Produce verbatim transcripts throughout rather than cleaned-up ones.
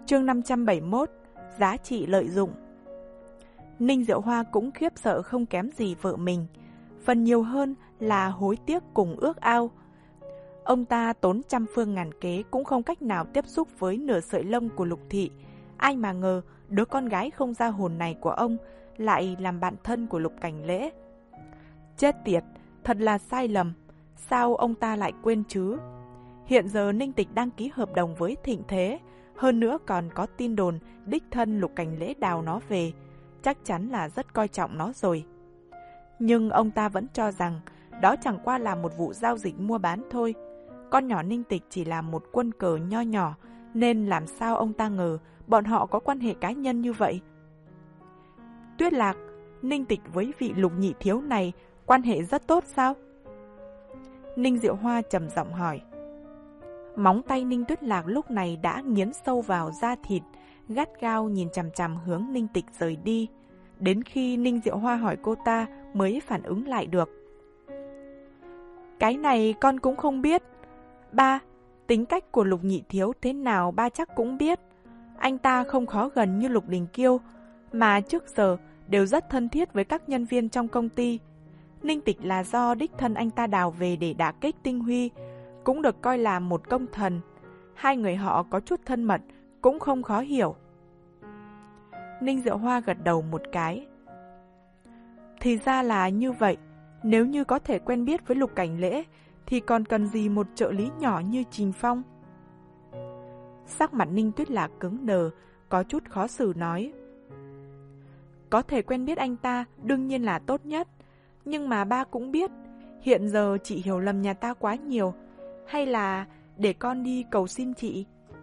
Chương năm trăm bảy mươi mốt. Giá trị lợi dụng. Ninh Diệu Hoa cũng khiếp sợ không kém gì vợ mình, phần nhiều hơn là hối tiếc cùng ước ao. Ông ta tốn trăm phương ngàn kế cũng không cách nào tiếp xúc với nửa sợi lông của Lục Thị. Ai mà ngờ đứa con gái không ra hồn này của ông lại làm bạn thân của Lục Cảnh Lễ. Chết tiệt, thật là sai lầm. Sao ông ta lại quên chứ? Hiện giờ Ninh Tịch đang ký hợp đồng với Thịnh Thế, hơn nữa còn có tin đồn đích thân Lục Cảnh Lễ đào nó về, chắc chắn là rất coi trọng nó rồi. Nhưng ông ta vẫn cho rằng đó chẳng qua là một vụ giao dịch mua bán thôi. Con nhỏ Ninh Tịch chỉ là một quân cờ nho nhỏ, nên làm sao ông ta ngờ bọn họ có quan hệ cá nhân như vậy. Tuyết Lạc, Ninh Tịch với vị Lục nhị thiếu này quan hệ rất tốt sao? Ninh Diệu Hoa trầm giọng hỏi. Móng tay Ninh Tuyết Lạc lúc này đã nghiến sâu vào da thịt, gắt gao nhìn chằm chằm hướng Ninh Tịch rời đi. Đến khi Ninh Diệu Hoa hỏi cô ta mới phản ứng lại được. Cái này con cũng không biết. Ba, tính cách của Lục nhị thiếu thế nào ba chắc cũng biết. Anh ta không khó gần như Lục Đình Kiêu, mà trước giờ đều rất thân thiết với các nhân viên trong công ty. Ninh Tịch là do đích thân anh ta đào về để đả kích Tinh Huy, cũng được coi là một công thần. Hai người họ có chút thân mật, cũng không khó hiểu. Ninh Diệu Hoa gật đầu một cái. Thì ra là như vậy, nếu như có thể quen biết với Lục Cảnh Lễ, thì còn cần gì một trợ lý nhỏ như Trình Phong? Sắc mặt Ninh Tuyết Lạc cứng đờ, có chút khó xử nói. Có thể quen biết anh ta đương nhiên là tốt nhất, nhưng mà ba cũng biết, hiện giờ chị hiểu lầm nhà ta quá nhiều, hay là để con đi cầu xin chị?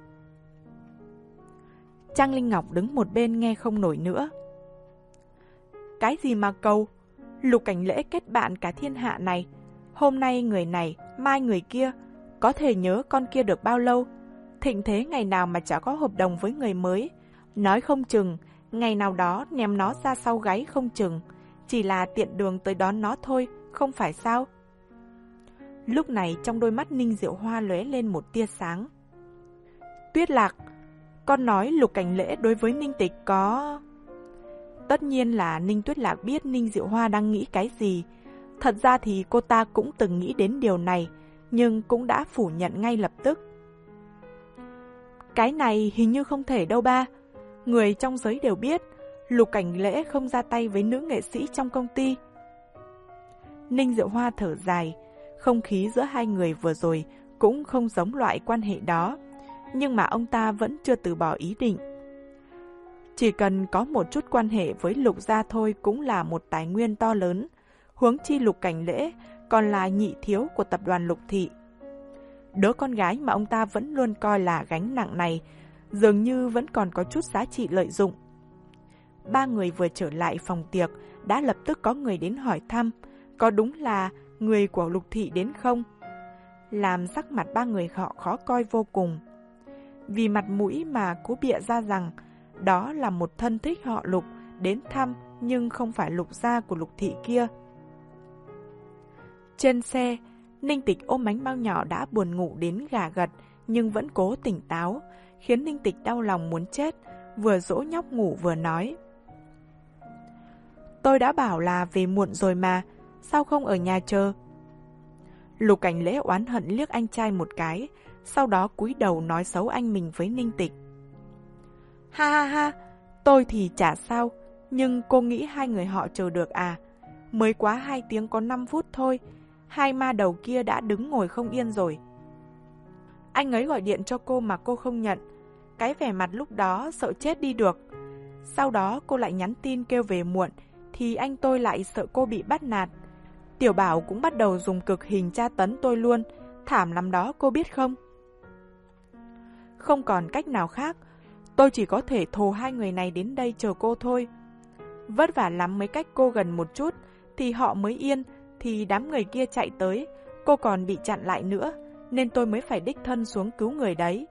Trang Linh Ngọc đứng một bên nghe không nổi nữa. Cái gì mà cầu? Lục Cảnh Lễ kết bạn cả thiên hạ này, hôm nay người này, mai người kia, có thể nhớ con kia được bao lâu? Thịnh Thế ngày nào mà chả có hợp đồng với người mới, nói không chừng ngày nào đó ném nó ra sau gáy không chừng, chỉ là tiện đường tới đón nó thôi, không phải sao? Lúc này trong đôi mắt Ninh Diệu Hoa lóe lên một tia sáng. Tuyết Lạc, con nói Lục Cảnh Lễ đối với Ninh Tịch có... Tất nhiên là Ninh Tuyết Lạc biết Ninh Diệu Hoa đang nghĩ cái gì. Thật ra thì cô ta cũng từng nghĩ đến điều này, nhưng cũng đã phủ nhận ngay lập tức. Cái này hình như không thể đâu ba. Người trong giới đều biết, Lục Cảnh Lễ không ra tay với nữ nghệ sĩ trong công ty. Ninh Diệu Hoa thở dài, không khí giữa hai người vừa rồi cũng không giống loại quan hệ đó, nhưng mà ông ta vẫn chưa từ bỏ ý định. Chỉ cần có một chút quan hệ với Lục gia thôi cũng là một tài nguyên to lớn, huống chi Lục Cảnh Lễ còn là nhị thiếu của tập đoàn Lục Thị. Đứa con gái mà ông ta vẫn luôn coi là gánh nặng này dường như vẫn còn có chút giá trị lợi dụng. Ba người vừa trở lại phòng tiệc đã lập tức có người đến hỏi thăm có đúng là người của Lục Thị đến không, làm sắc mặt ba người họ khó coi vô cùng. Vì mặt mũi mà cố bịa ra rằng đó là một thân thích họ Lục đến thăm, nhưng không phải Lục gia của Lục Thị kia. Trên xe, Ninh Tịch ôm bánh bao nhỏ đã buồn ngủ đến gà gật nhưng vẫn cố tỉnh táo, khiến Ninh Tịch đau lòng muốn chết, vừa dỗ nhóc ngủ vừa nói. Tôi đã bảo là về muộn rồi mà, sao không ở nhà chờ? Lục Cảnh Lễ oán hận liếc anh trai một cái, sau đó cúi đầu nói xấu anh mình với Ninh Tịch. Ha ha ha, tôi thì chả sao, nhưng cô nghĩ hai người họ chờ được à? Mới quá hai tiếng có năm phút thôi, hai ma đầu kia đã đứng ngồi không yên rồi. Anh ấy gọi điện cho cô mà cô không nhận, cái vẻ mặt lúc đó sợ chết đi được. Sau đó cô lại nhắn tin kêu về muộn, thì anh tôi lại sợ cô bị bắt nạt. Tiểu Bảo cũng bắt đầu dùng cực hình tra tấn tôi luôn, thảm lắm đó cô biết không? Không còn cách nào khác, tôi chỉ có thể thồ hai người này đến đây chờ cô thôi. Vất vả lắm mới cách cô gần một chút, thì họ mới yên, thì đám người kia chạy tới, cô còn bị chặn lại nữa, nên tôi mới phải đích thân xuống cứu người đấy.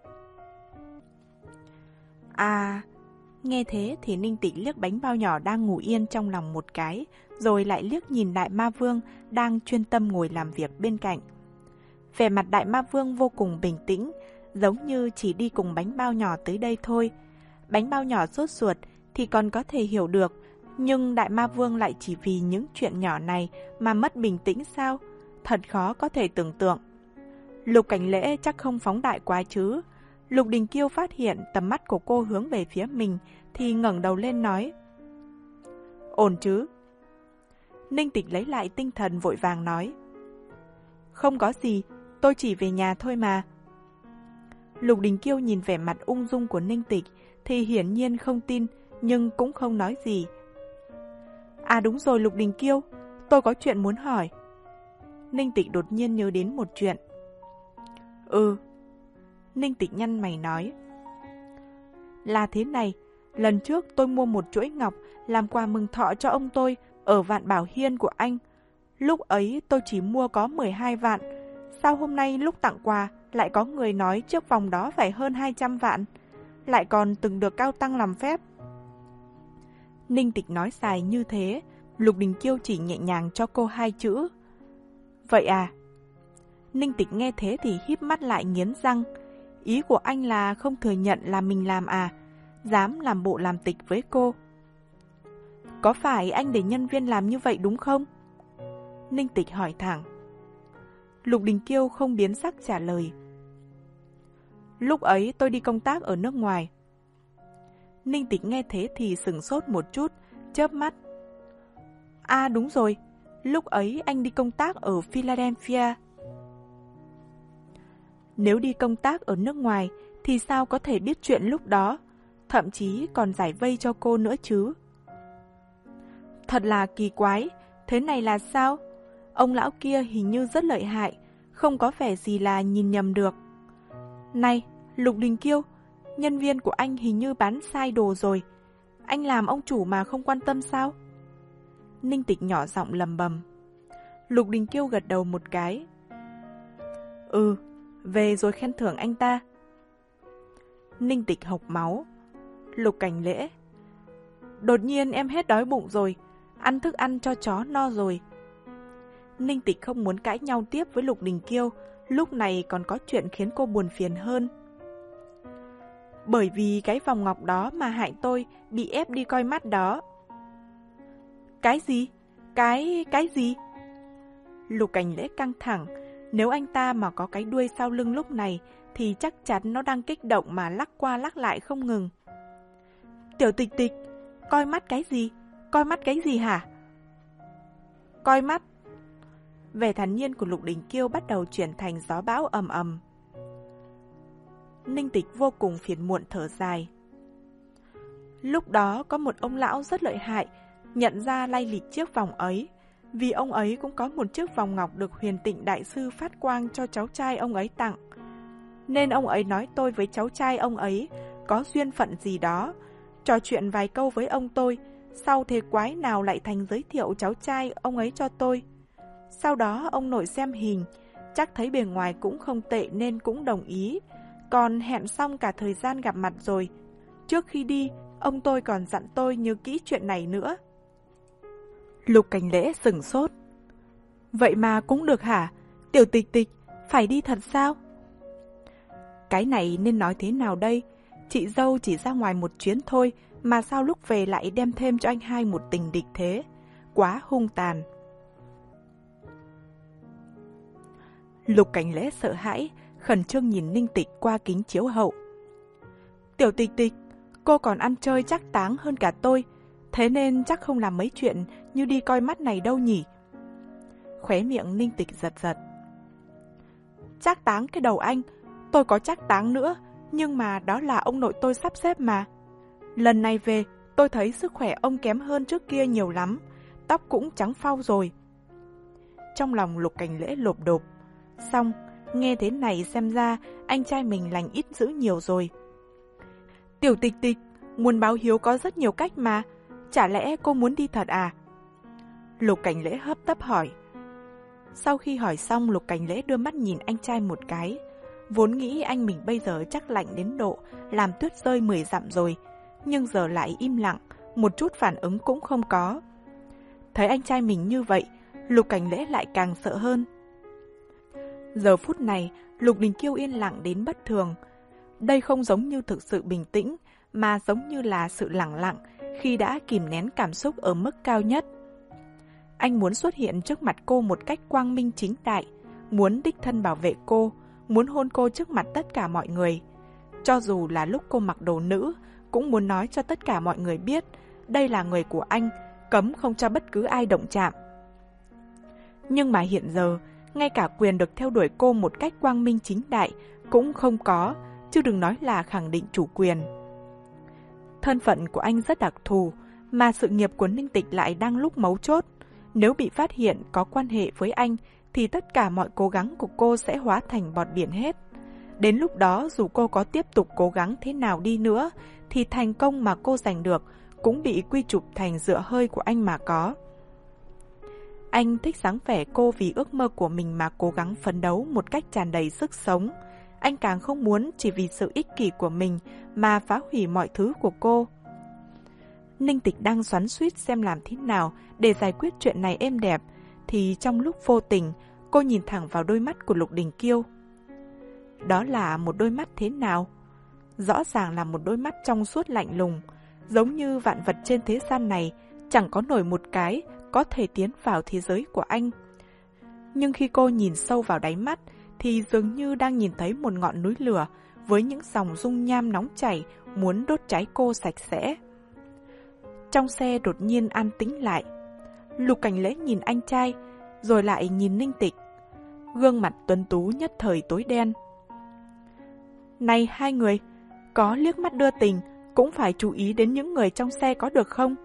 À, nghe thế thì Ninh Tịch liếc bánh bao nhỏ đang ngủ yên trong lòng một cái, rồi lại liếc nhìn Đại Ma Vương đang chuyên tâm ngồi làm việc bên cạnh. Vẻ mặt Đại Ma Vương vô cùng bình tĩnh, giống như chỉ đi cùng bánh bao nhỏ tới đây thôi, bánh bao nhỏ sốt ruột thì còn có thể hiểu được, nhưng Đại Ma Vương lại chỉ vì những chuyện nhỏ này mà mất bình tĩnh sao? Thật khó có thể tưởng tượng. Lục Cảnh Lễ chắc không phóng đại quá chứ. Lục Đình Kiêu phát hiện tầm mắt của cô hướng về phía mình thì ngẩng đầu lên nói: Ổn chứ? Ninh Tịch lấy lại tinh thần vội vàng nói: Không có gì, tôi chỉ về nhà thôi mà. Lục Đình Kiêu nhìn vẻ mặt ung dung của Ninh Tịch thì hiển nhiên không tin, nhưng cũng không nói gì. À đúng rồi Lục Đình Kiêu, tôi có chuyện muốn hỏi. Ninh Tịch đột nhiên nhớ đến một chuyện. Ừ. Ninh Tịch nhăn mày nói: Là thế này, lần trước tôi mua một chuỗi ngọc làm quà mừng thọ cho ông tôi ở Vạn Bảo Hiên của anh. Lúc ấy tôi chỉ mua có mười hai vạn. Sao hôm nay lúc tặng quà lại có người nói trước vòng đó phải hơn hai trăm vạn, lại còn từng được Cao Tăng làm phép? Ninh Tịch nói dài như thế, Lục Đình Kiêu chỉ nhẹ nhàng cho cô hai chữ: Vậy à? Ninh Tịch nghe thế thì híp mắt lại nghiến răng. Ý của anh là không thừa nhận là mình làm à? Dám làm bộ làm tịch với cô. Có phải anh để nhân viên làm như vậy đúng không? Ninh Tịch hỏi thẳng. Lục Đình Kiêu không biến sắc trả lời: Lúc ấy tôi đi công tác ở nước ngoài. Ninh Tịch nghe thế thì sửng sốt một chút, chớp mắt. À đúng rồi, lúc ấy anh đi công tác ở Philadelphia. Nếu đi công tác ở nước ngoài thì sao có thể biết chuyện lúc đó, thậm chí còn giải vây cho cô nữa chứ? Thật là kỳ quái, thế này là sao? Ông lão kia hình như rất lợi hại, không có vẻ gì là nhìn nhầm được. Này, Lục Đình Kiêu, nhân viên của anh hình như bán sai đồ rồi. Anh làm ông chủ mà không quan tâm sao? Ninh Tịch nhỏ giọng lầm bầm. Lục Đình Kiêu gật đầu một cái. Ừ, về rồi khen thưởng anh ta. Ninh Tịch hộc máu. Lục Cảnh Lễ: Đột nhiên em hết đói bụng rồi, ăn thức ăn cho chó no rồi. Ninh Tịch không muốn cãi nhau tiếp với Lục Đình Kiêu, lúc này còn có chuyện khiến cô buồn phiền hơn. Bởi vì cái vòng ngọc đó mà hại tôi bị ép đi coi mắt đó. Cái gì? Cái... cái gì? Lục Cảnh Lễ căng thẳng. Nếu anh ta mà có cái đuôi sau lưng lúc này thì chắc chắn nó đang kích động mà lắc qua lắc lại không ngừng. Tiểu Tịch Tịch, coi mắt cái gì? Coi mắt cái gì hả? Coi mắt. Vẻ thản nhiên của Lục Đình Kiêu bắt đầu chuyển thành gió bão ầm ầm. Ninh Tịch vô cùng phiền muộn thở dài. Lúc đó có một ông lão rất lợi hại, nhận ra lai lịch chiếc vòng ấy, vì ông ấy cũng có một chiếc vòng ngọc được Huyền Tịnh Đại Sư phát quang cho cháu trai ông ấy tặng. Nên ông ấy nói tôi với cháu trai ông ấy có duyên phận gì đó, trò chuyện vài câu với ông tôi, sau thế quái nào lại thành giới thiệu cháu trai ông ấy cho tôi. Sau đó ông nội xem hình, chắc thấy bề ngoài cũng không tệ nên cũng đồng ý, còn hẹn xong cả thời gian gặp mặt rồi. Trước khi đi, ông tôi còn dặn tôi nhớ kỹ chuyện này nữa. Lục Cảnh Lễ sửng sốt. Vậy mà cũng được hả? Tiểu Tịch Tịch, phải đi thật sao? Cái này nên nói thế nào đây? Chị dâu chỉ ra ngoài một chuyến thôi, mà sao lúc về lại đem thêm cho anh hai một tình địch thế? Quá hung tàn. Lục Cảnh Lễ sợ hãi, khẩn trương nhìn Ninh Tịch qua kính chiếu hậu. Tiểu Tịch Tịch, cô còn ăn chơi chắc táng hơn cả tôi, thế nên chắc không làm mấy chuyện như đi coi mắt này đâu nhỉ? Khóe miệng Ninh Tịch giật giật. Chắc táng cái đầu anh, tôi có chắc táng nữa, nhưng mà đó là ông nội tôi sắp xếp mà. Lần này về, tôi thấy sức khỏe ông kém hơn trước kia nhiều lắm, tóc cũng trắng phau rồi. Trong lòng Lục Cảnh Lễ lộp đột. Xong, nghe thế này xem ra anh trai mình lành ít dữ nhiều rồi. Tiểu Tịch Tịch, muốn báo hiếu có rất nhiều cách mà, chả lẽ cô muốn đi thật à? Lục Cảnh Lễ hấp tấp hỏi. Sau khi hỏi xong, Lục Cảnh Lễ đưa mắt nhìn anh trai một cái. Vốn nghĩ anh mình bây giờ chắc lạnh đến độ làm tuyết rơi mười dặm rồi, nhưng giờ lại im lặng, một chút phản ứng cũng không có. Thấy anh trai mình như vậy, Lục Cảnh Lễ lại càng sợ hơn. Giờ phút này, Lục Đình Kiêu yên lặng đến bất thường. Đây không giống như thực sự bình tĩnh, mà giống như là sự lẳng lặng khi đã kìm nén cảm xúc ở mức cao nhất. Anh muốn xuất hiện trước mặt cô một cách quang minh chính đại, muốn đích thân bảo vệ cô, muốn hôn cô trước mặt tất cả mọi người. Cho dù là lúc cô mặc đồ nữ, cũng muốn nói cho tất cả mọi người biết, đây là người của anh, cấm không cho bất cứ ai động chạm. Nhưng mà hiện giờ, ngay cả quyền được theo đuổi cô một cách quang minh chính đại cũng không có, chứ đừng nói là khẳng định chủ quyền. Thân phận của anh rất đặc thù, mà sự nghiệp của Ninh Tịch lại đang lúc mấu chốt. Nếu bị phát hiện có quan hệ với anh, thì tất cả mọi cố gắng của cô sẽ hóa thành bọt biển hết. Đến lúc đó, dù cô có tiếp tục cố gắng thế nào đi nữa, thì thành công mà cô giành được cũng bị quy chụp thành dựa hơi của anh mà có. Anh thích dáng vẻ cô vì ước mơ của mình mà cố gắng phấn đấu một cách tràn đầy sức sống. Anh càng không muốn chỉ vì sự ích kỷ của mình mà phá hủy mọi thứ của cô. Ninh Tịch đang xoắn xuýt xem làm thế nào để giải quyết chuyện này êm đẹp, thì trong lúc vô tình, cô nhìn thẳng vào đôi mắt của Lục Đình Kiêu. Đó là một đôi mắt thế nào? Rõ ràng là một đôi mắt trong suốt lạnh lùng, giống như vạn vật trên thế gian này chẳng có nổi một cái có thể tiến vào thế giới của anh. Nhưng khi cô nhìn sâu vào đáy mắt, thì dường như đang nhìn thấy một ngọn núi lửa với những dòng dung nham nóng chảy muốn đốt cháy cô sạch sẽ. Trong xe đột nhiên an tĩnh lại. Lục Cảnh Lễ nhìn anh trai, rồi lại nhìn Ninh Tịch. Gương mặt tuấn tú nhất thời tối đen. Này hai người, có liếc mắt đưa tình cũng phải chú ý đến những người trong xe có được không?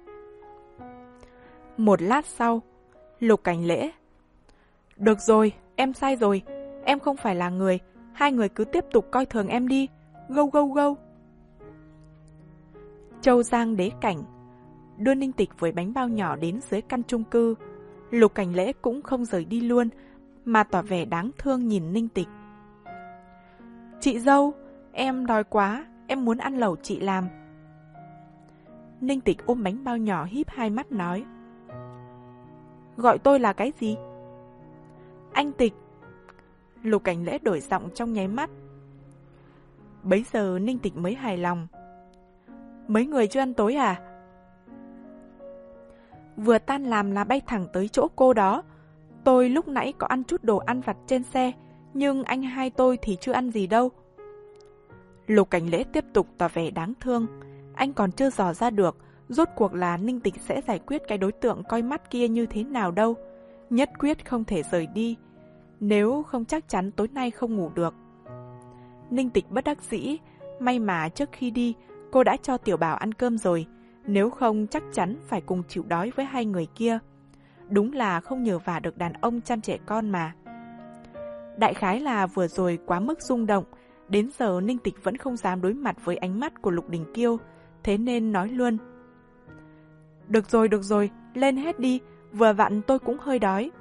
Một lát sau, Lục Cảnh Lễ: Được rồi, em sai rồi, em không phải là người, hai người cứ tiếp tục coi thường em đi, gâu gâu gâu. Châu Giang Đế Cảnh đưa Ninh Tịch với bánh bao nhỏ đến dưới căn chung cư. Lục Cảnh Lễ cũng không rời đi luôn, mà tỏ vẻ đáng thương nhìn Ninh Tịch. Chị dâu, em đói quá, em muốn ăn lẩu chị làm. Ninh Tịch ôm bánh bao nhỏ híp hai mắt nói: Gọi tôi là cái gì? Anh Tịch. Lục Cảnh Lễ đổi giọng trong nháy mắt. Bấy giờ Ninh Tịch mới hài lòng. Mấy người chưa ăn tối à? Vừa tan làm là bay thẳng tới chỗ cô đó. Tôi lúc nãy có ăn chút đồ ăn vặt trên xe, nhưng anh hai tôi thì chưa ăn gì đâu. Lục Cảnh Lễ tiếp tục tỏ vẻ đáng thương. Anh còn chưa dò ra được rốt cuộc là Ninh Tịch sẽ giải quyết cái đối tượng coi mắt kia như thế nào đâu. Nhất quyết không thể rời đi, nếu không chắc chắn tối nay không ngủ được. Ninh Tịch bất đắc dĩ, may mà trước khi đi cô đã cho Tiểu Bảo ăn cơm rồi, nếu không chắc chắn phải cùng chịu đói với hai người kia. Đúng là không nhờ vả được đàn ông chăm trẻ con mà. Đại khái là vừa rồi quá mức rung động, đến giờ Ninh Tịch vẫn không dám đối mặt với ánh mắt của Lục Đình Kiêu, thế nên nói luôn: Được rồi, được rồi, lên hết đi, vừa vặn tôi cũng hơi đói.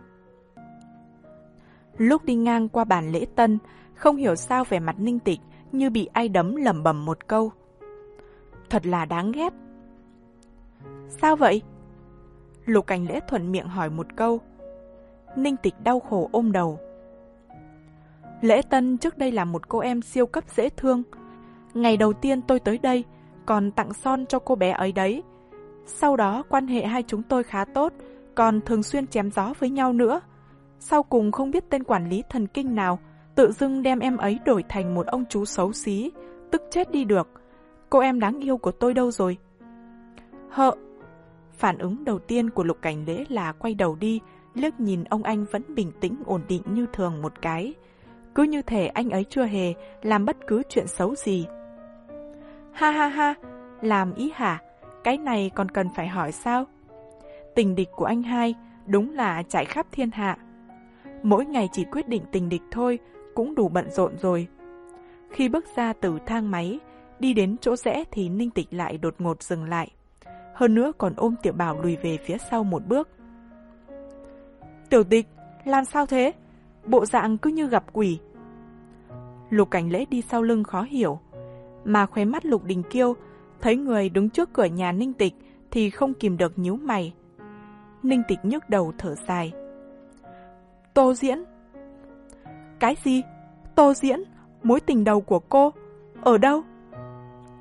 Lúc đi ngang qua bàn lễ tân, không hiểu sao vẻ mặt Ninh Tịch như bị ai đấm lẩm bẩm một câu: Thật là đáng ghét. Sao vậy? Lục Cảnh Lễ thuận miệng hỏi một câu. Ninh Tịch đau khổ ôm đầu. Lễ tân trước đây là một cô em siêu cấp dễ thương. Ngày đầu tiên tôi tới đây, còn tặng son cho cô bé ấy đấy. Sau đó quan hệ hai chúng tôi khá tốt, còn thường xuyên chém gió với nhau nữa. Sau cùng không biết tên quản lý thần kinh nào tự dưng đem em ấy đổi thành một ông chú xấu xí, tức chết đi được. Cô em đáng yêu của tôi đâu rồi? Hợ. Phản ứng đầu tiên của Lục Cảnh Lễ là quay đầu đi, liếc nhìn ông anh vẫn bình tĩnh ổn định như thường một cái. Cứ như thể anh ấy chưa hề làm bất cứ chuyện xấu gì. Ha ha ha, làm ý hả? Cái này còn cần phải hỏi sao? Tình địch của anh hai đúng là chạy khắp thiên hạ. Mỗi ngày chỉ quyết định tình địch thôi cũng đủ bận rộn rồi. Khi bước ra từ thang máy, đi đến chỗ rẽ thì Ninh Tịch lại đột ngột dừng lại. Hơn nữa còn ôm Tiểu Bảo lùi về phía sau một bước. Tiểu Tịch, làm sao thế? Bộ dạng cứ như gặp quỷ. Lục Cảnh Lễ đi sau lưng khó hiểu, mà khóe mắt Lục Đình Kiêu thấy người đứng trước cửa nhà Ninh Tịch thì không kìm được nhíu mày. Ninh Tịch nhức đầu thở dài. Tô Diễn. Cái gì? Tô Diễn? Mối tình đầu của cô? Ở đâu?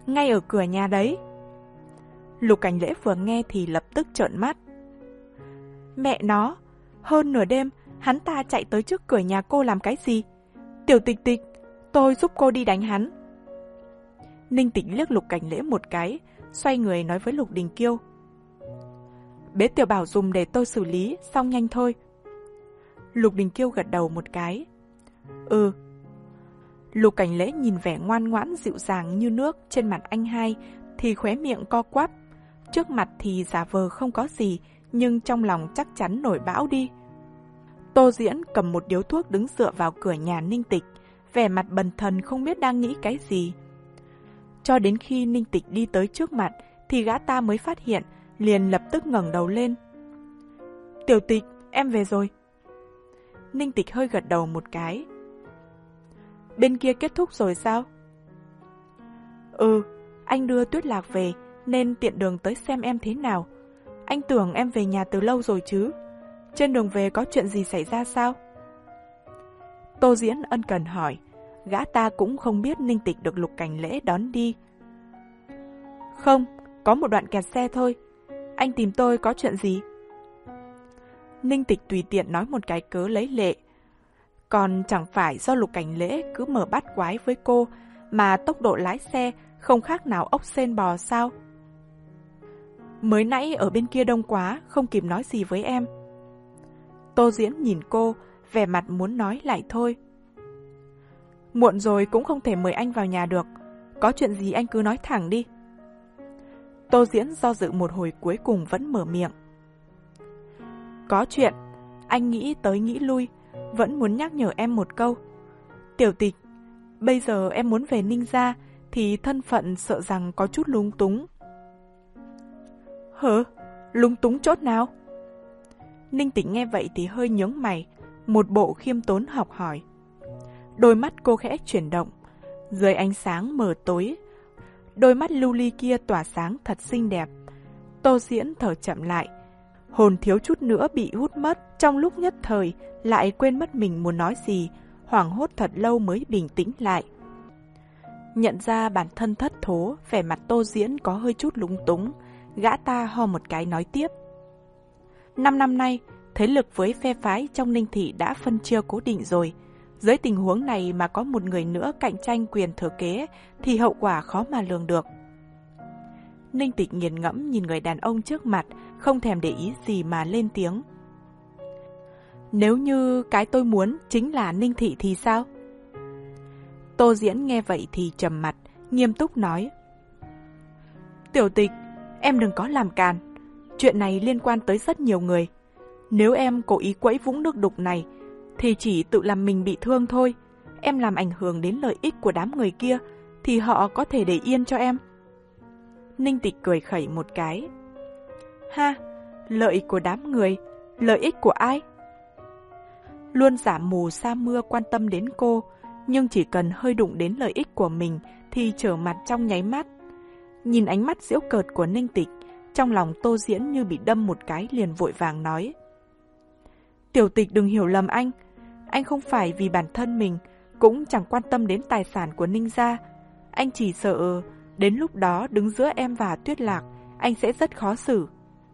ngay ở cửa nhà đấy. Lục Cảnh Lễ vừa nghe thì lập tức trợn mắt. Mẹ nó, hơn nửa đêm, hắn ta chạy tới trước cửa nhà cô làm cái gì? Tiểu Tịch Tịch, tôi giúp cô đi đánh hắn. Ninh Tịch liếc Lục Cảnh Lễ một cái, xoay người nói với Lục Đình Kiêu. Bế Tiểu Bảo dùng để tôi xử lý, xong nhanh thôi. Lục Đình Kiêu gật đầu một cái. Ừ. Lục Cảnh Lễ nhìn vẻ ngoan ngoãn dịu dàng như nước trên mặt anh hai thì khóe miệng co quắp. Trước mặt thì giả vờ không có gì, nhưng trong lòng chắc chắn nổi bão đi. Tô Diễn cầm một điếu thuốc đứng dựa vào cửa nhà Ninh Tịch, vẻ mặt bần thần không biết đang nghĩ cái gì. Cho đến khi Ninh Tịch đi tới trước mặt thì gã ta mới phát hiện, liền lập tức ngẩng đầu lên. Tiểu Tịch, em về rồi. Ninh Tịch hơi gật đầu một cái. Bên kia kết thúc rồi sao? Ừ, anh đưa Tuyết Lạc về nên tiện đường tới xem em thế nào. Anh tưởng em về nhà từ lâu rồi chứ. Trên đường về có chuyện gì xảy ra sao? Tô Diễn ân cần hỏi. Gã ta cũng không biết Ninh Tịch được Lục Cảnh Lễ đón đi. Không, có một đoạn kẹt xe thôi. Anh tìm tôi có chuyện gì? Ninh Tịch tùy tiện nói một cái cớ lấy lệ. Còn chẳng phải do Lục Cảnh Lễ cứ mở bắt quái với cô mà tốc độ lái xe không khác nào ốc sên bò sao? Mới nãy ở bên kia đông quá, không kịp nói gì với em. Tô Diễn nhìn cô, vẻ mặt muốn nói lại thôi. Muộn rồi cũng không thể mời anh vào nhà được. Có chuyện gì anh cứ nói thẳng đi. Tô Diễn do dự một hồi cuối cùng vẫn mở miệng. Có chuyện, anh nghĩ tới nghĩ lui, vẫn muốn nhắc nhở em một câu. Tiểu Tịch, bây giờ em muốn về Ninh gia thì thân phận sợ rằng có chút lung túng. Hả? Lung túng chốt nào? Ninh Tịch nghe vậy thì hơi nhướng mày, một bộ khiêm tốn học hỏi. Đôi mắt cô khẽ chuyển động, dưới ánh sáng mờ tối, đôi mắt lưu ly kia tỏa sáng thật xinh đẹp. Tô Diễn thở chậm lại, hồn thiếu chút nữa bị hút mất, trong lúc nhất thời lại quên mất mình muốn nói gì, hoảng hốt thật lâu mới bình tĩnh lại. Nhận ra bản thân thất thố, vẻ mặt Tô Diễn có hơi chút lúng túng, gã ta ho một cái nói tiếp. Năm năm nay, thế lực với phe phái trong Ninh thị đã phân chia cố định rồi. Dưới tình huống này mà có một người nữa cạnh tranh quyền thừa kế thì hậu quả khó mà lường được. Ninh Tịch nghiền ngẫm nhìn người đàn ông trước mặt, không thèm để ý gì mà lên tiếng. Nếu như cái tôi muốn chính là Ninh thị thì sao? Tô Diễn nghe vậy thì trầm mặt, nghiêm túc nói. Tiểu Tịch, em đừng có làm càn. Chuyện này liên quan tới rất nhiều người. Nếu em cố ý quẫy vũng nước đục này thì chỉ tự làm mình bị thương thôi. Em làm ảnh hưởng đến lợi ích của đám người kia thì họ có thể để yên cho em. Ninh Tịch cười khẩy một cái. Ha, lợi của đám người, lợi ích của ai? Luôn giả mù sa mưa quan tâm đến cô, nhưng chỉ cần hơi đụng đến lợi ích của mình thì trở mặt trong nháy mắt. Nhìn ánh mắt giễu cợt của Ninh Tịch, trong lòng Tô Diễn như bị đâm một cái, liền vội vàng nói. Tiểu Tịch đừng hiểu lầm anh. Anh không phải vì bản thân mình, cũng chẳng quan tâm đến tài sản của Ninh gia. Anh chỉ sợ đến lúc đó đứng giữa em và Tuyết Lạc, anh sẽ rất khó xử.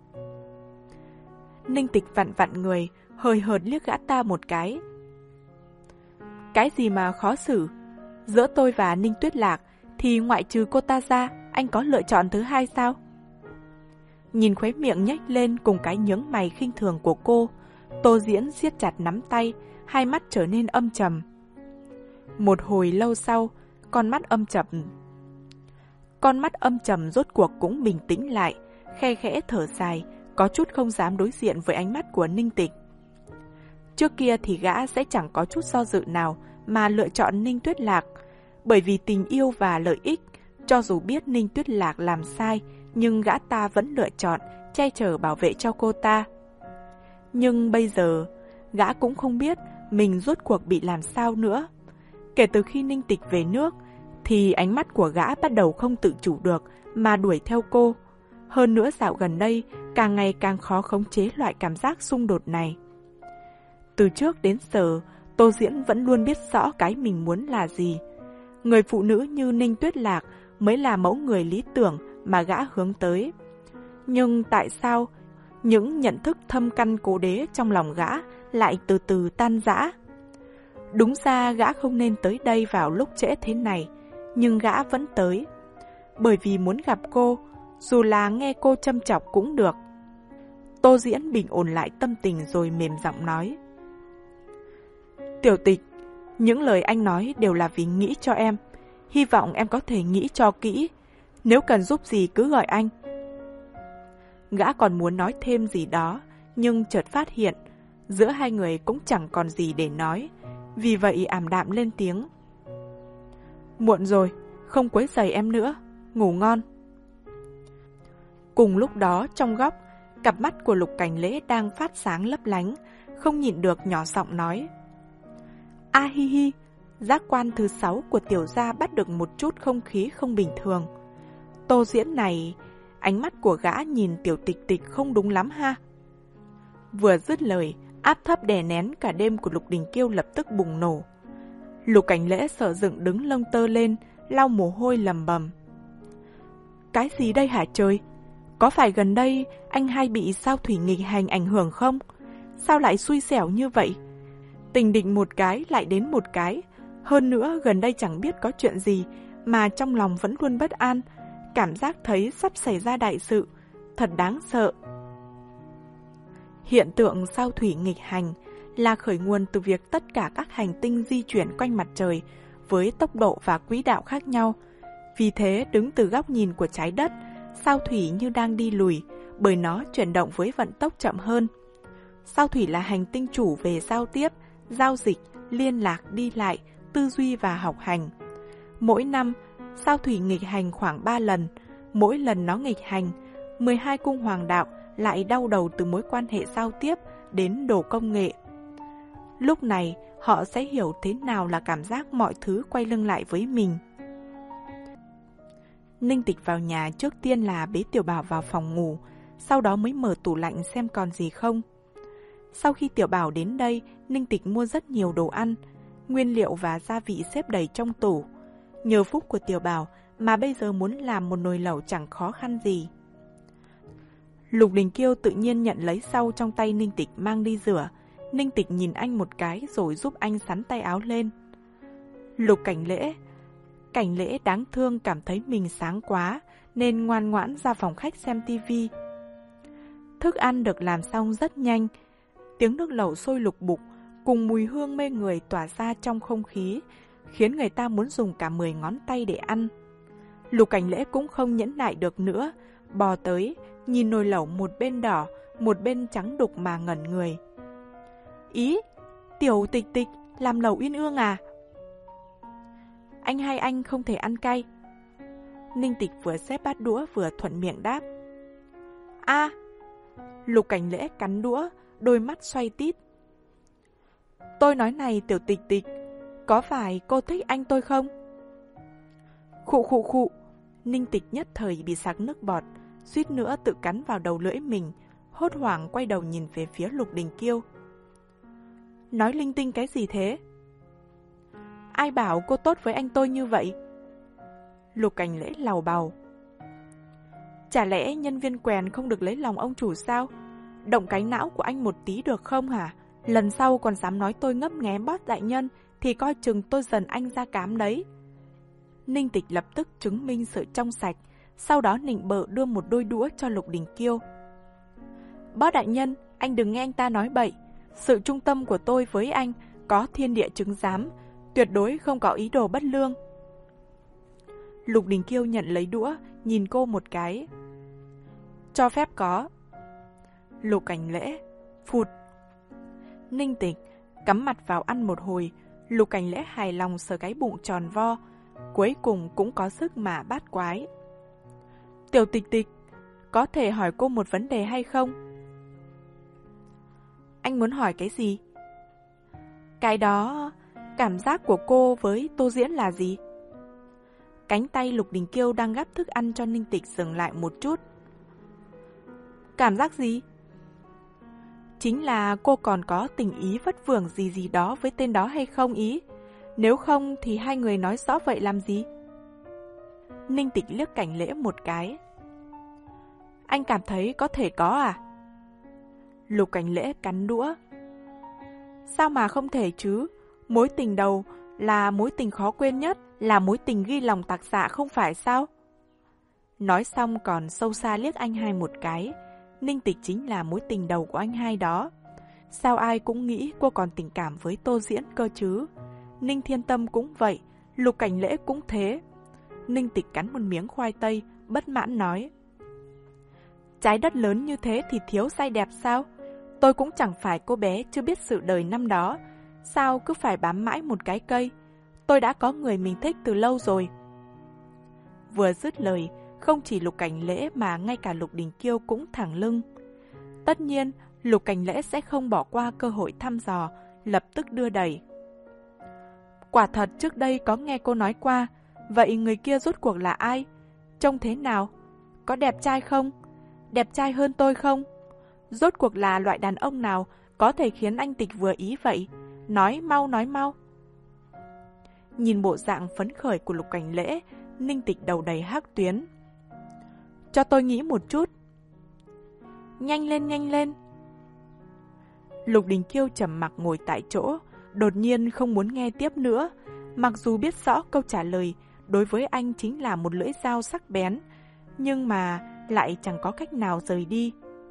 Ninh Tịch vặn vặn người, hơi hợt liếc gã ta một cái. Cái gì mà khó xử? Giữa tôi và Ninh Tuyết Lạc thì ngoại trừ cô ta ra, anh có lựa chọn thứ hai sao? Nhìn khóe miệng nhếch lên cùng cái nhướng mày khinh thường của cô, Tô Diễn siết chặt nắm tay, hai mắt trở nên âm trầm. Một hồi lâu sau, con mắt âm trầm Con mắt âm trầm rốt cuộc cũng bình tĩnh lại, khe khẽ thở dài, có chút không dám đối diện với ánh mắt của Ninh Tịch. Trước kia thì gã sẽ chẳng có chút do dự nào mà lựa chọn Ninh Tuyết Lạc, bởi vì tình yêu và lợi ích, cho dù biết Ninh Tuyết Lạc làm sai, nhưng gã ta vẫn lựa chọn che chở bảo vệ cho cô ta. Nhưng bây giờ, gã cũng không biết mình rốt cuộc bị làm sao nữa. Kể từ khi Ninh Tịch về nước, thì ánh mắt của gã bắt đầu không tự chủ được mà đuổi theo cô. Hơn nữa dạo gần đây, càng ngày càng khó khống chế loại cảm giác xung đột này. Từ trước đến giờ, Tô Diễn vẫn luôn biết rõ cái mình muốn là gì. Người phụ nữ như Ninh Tuyết Lạc mới là mẫu người lý tưởng mà gã hướng tới. Nhưng tại sao những nhận thức thâm căn cố đế trong lòng gã lại từ từ tan rã? Đúng ra gã không nên tới đây vào lúc trễ thế này, nhưng gã vẫn tới. Bởi vì muốn gặp cô, dù là nghe cô châm chọc cũng được. Tô Diễn bình ổn lại tâm tình rồi mềm giọng nói. Tiểu Tịch, những lời anh nói đều là vì nghĩ cho em. Hy vọng em có thể nghĩ cho kỹ. Nếu cần giúp gì cứ gọi anh. Gã còn muốn nói thêm gì đó, nhưng chợt phát hiện, giữa hai người cũng chẳng còn gì để nói. Vì vậy ảm đạm lên tiếng. Muộn rồi, không quấy rầy em nữa, ngủ ngon. Cùng lúc đó trong góc, cặp mắt của Lục Cảnh Lễ đang phát sáng lấp lánh, không nhịn được nhỏ giọng nói. A hi hi, giác quan thứ sáu của tiểu gia bắt được một chút không khí không bình thường. Tô Diễn này, ánh mắt của gã nhìn Tiểu Tịch Tịch không đúng lắm ha. Vừa dứt lời, áp thấp đè nén cả đêm của Lục Đình Kiêu lập tức bùng nổ. Lục Cảnh Lễ sợ dựng đứng lông tơ lên, lau mồ hôi lầm bầm. Cái gì đây hả trời? Có phải gần đây anh hay bị sao thủy nghịch hành ảnh hưởng không? Sao lại xui xẻo như vậy? Tình định một cái lại đến một cái. Hơn nữa gần đây chẳng biết có chuyện gì mà trong lòng vẫn luôn bất an. Cảm giác thấy sắp xảy ra đại sự. Thật đáng sợ. Hiện tượng sao thủy nghịch hành là khởi nguồn từ việc tất cả các hành tinh di chuyển quanh mặt trời với tốc độ và quỹ đạo khác nhau. Vì thế, đứng từ góc nhìn của trái đất, sao thủy như đang đi lùi, bởi nó chuyển động với vận tốc chậm hơn. Sao thủy là hành tinh chủ về giao tiếp, giao dịch, liên lạc, đi lại, tư duy và học hành. Mỗi năm, sao thủy nghịch hành khoảng ba lần. Mỗi lần nó nghịch hành, mười hai cung hoàng đạo lại đau đầu từ mối quan hệ giao tiếp đến đồ công nghệ. Lúc này, họ sẽ hiểu thế nào là cảm giác mọi thứ quay lưng lại với mình. Ninh Tịch vào nhà trước tiên là bế Tiểu Bảo vào phòng ngủ, sau đó mới mở tủ lạnh xem còn gì không. Sau khi Tiểu Bảo đến đây, Ninh Tịch mua rất nhiều đồ ăn, nguyên liệu và gia vị xếp đầy trong tủ. Nhờ phúc của Tiểu Bảo mà bây giờ muốn làm một nồi lẩu chẳng khó khăn gì. Lục Đình Kiêu tự nhiên nhận lấy sau trong tay Ninh Tịch mang đi rửa. Ninh Tịch nhìn anh một cái rồi giúp anh xắn tay áo lên. Lục Cảnh Lễ Cảnh Lễ đáng thương cảm thấy mình sáng quá nên ngoan ngoãn ra phòng khách xem tivi. Thức ăn được làm xong rất nhanh. Tiếng nước lẩu sôi lục bục cùng mùi hương mê người tỏa ra trong không khí khiến người ta muốn dùng cả mười ngón tay để ăn. Lục Cảnh Lễ cũng không nhẫn nại được nữa, bò tới, nhìn nồi lẩu một bên đỏ, một bên trắng đục mà ngẩn người. Ý, Tiểu Tịch Tịch, làm lẩu uyên ương à? Anh hay anh không thể ăn cay? Ninh Tịch vừa xếp bát đũa vừa thuận miệng đáp. A, Lục Cảnh Lễ cắn đũa, đôi mắt xoay tít. Tôi nói này Tiểu Tịch Tịch, có phải cô thích anh tôi không? Khụ khụ khụ, Ninh Tịch nhất thời bị sặc nước bọt, suýt nữa tự cắn vào đầu lưỡi mình, hốt hoảng quay đầu nhìn về phía Lục Đình Kiêu. Nói linh tinh cái gì thế? Ai bảo cô tốt với anh tôi như vậy? Lục Cảnh Lễ làu bàu. Chả lẽ nhân viên quèn không được lấy lòng ông chủ sao? Động cái não của anh một tí được không hả? Lần sau còn dám nói tôi ngấp nghé boss đại nhân thì coi chừng tôi dần anh ra cám đấy. Ninh Tịch lập tức chứng minh sự trong sạch, sau đó nịnh bợ đưa một đôi đũa cho Lục Đình Kiêu. Boss đại nhân, anh đừng nghe anh ta nói bậy. Sự trung tâm của tôi với anh có thiên địa chứng giám, tuyệt đối không có ý đồ bất lương. Lục Đình Kiêu nhận lấy đũa, nhìn cô một cái. Cho phép có. Lục Cảnh Lễ, phụt. Ninh Tịch cắm mặt vào ăn một hồi. Lục Cảnh Lễ hài lòng sờ cái bụng tròn vo, cuối cùng cũng có sức mà bát quái. Tiểu Tịch Tịch, có thể hỏi cô một vấn đề hay không? Anh muốn hỏi cái gì? Cái đó, cảm giác của cô với Tô Diễn là gì? Cánh tay Lục Đình Kiêu đang gắp thức ăn cho Ninh Tịch dừng lại một chút. Cảm giác gì? Chính là cô còn có tình ý vất vưởng gì gì đó với tên đó hay không ý? Nếu không thì hai người nói rõ vậy làm gì? Ninh Tịch liếc Cảnh Lễ một cái. Anh cảm thấy có thể có à? Lục Cảnh Lễ cắn đũa. Sao mà không thể chứ? Mối tình đầu là mối tình khó quên nhất, là mối tình ghi lòng tạc dạ không phải sao? Nói xong còn sâu xa liếc anh hai một cái. Ninh Tịch chính là mối tình đầu của anh hai đó. Sao ai cũng nghĩ cô còn tình cảm với Tô Diễn cơ chứ? Ninh Thiên Tâm cũng vậy, Lục Cảnh Lễ cũng thế. Ninh Tịch cắn một miếng khoai tây, bất mãn nói. Trái đất lớn như thế thì thiếu trai đẹp sao? Tôi cũng chẳng phải cô bé chưa biết sự đời năm đó. Sao cứ phải bám mãi một cái cây? Tôi đã có người mình thích từ lâu rồi. Vừa dứt lời, không chỉ Lục Cảnh Lễ mà ngay cả Lục Đình Kiêu cũng thẳng lưng. Tất nhiên, Lục Cảnh Lễ sẽ không bỏ qua cơ hội thăm dò, lập tức đưa đẩy. Quả thật trước đây có nghe cô nói qua, vậy người kia rốt cuộc là ai? Trông thế nào? Có đẹp trai không? Đẹp trai hơn tôi không? Rốt cuộc là loại đàn ông nào có thể khiến anh Tịch vừa ý vậy? Nói mau nói mau. Nhìn bộ dạng phấn khởi của Lục Cảnh Lễ, Ninh Tịch đầu đầy hắc tuyến. Cho tôi nghĩ một chút. Nhanh lên nhanh lên. Lục Đình Kiêu trầm mặc ngồi tại chỗ, đột nhiên không muốn nghe tiếp nữa. Mặc dù biết rõ câu trả lời đối với anh chính là một lưỡi dao sắc bén, nhưng mà lại chẳng có cách nào rời đi.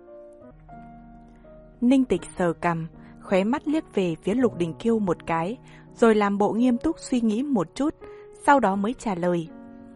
Ninh Tịch sờ cằm, khóe mắt liếc về phía Lục Đình Kiêu một cái, rồi làm bộ nghiêm túc suy nghĩ một chút, sau đó mới trả lời.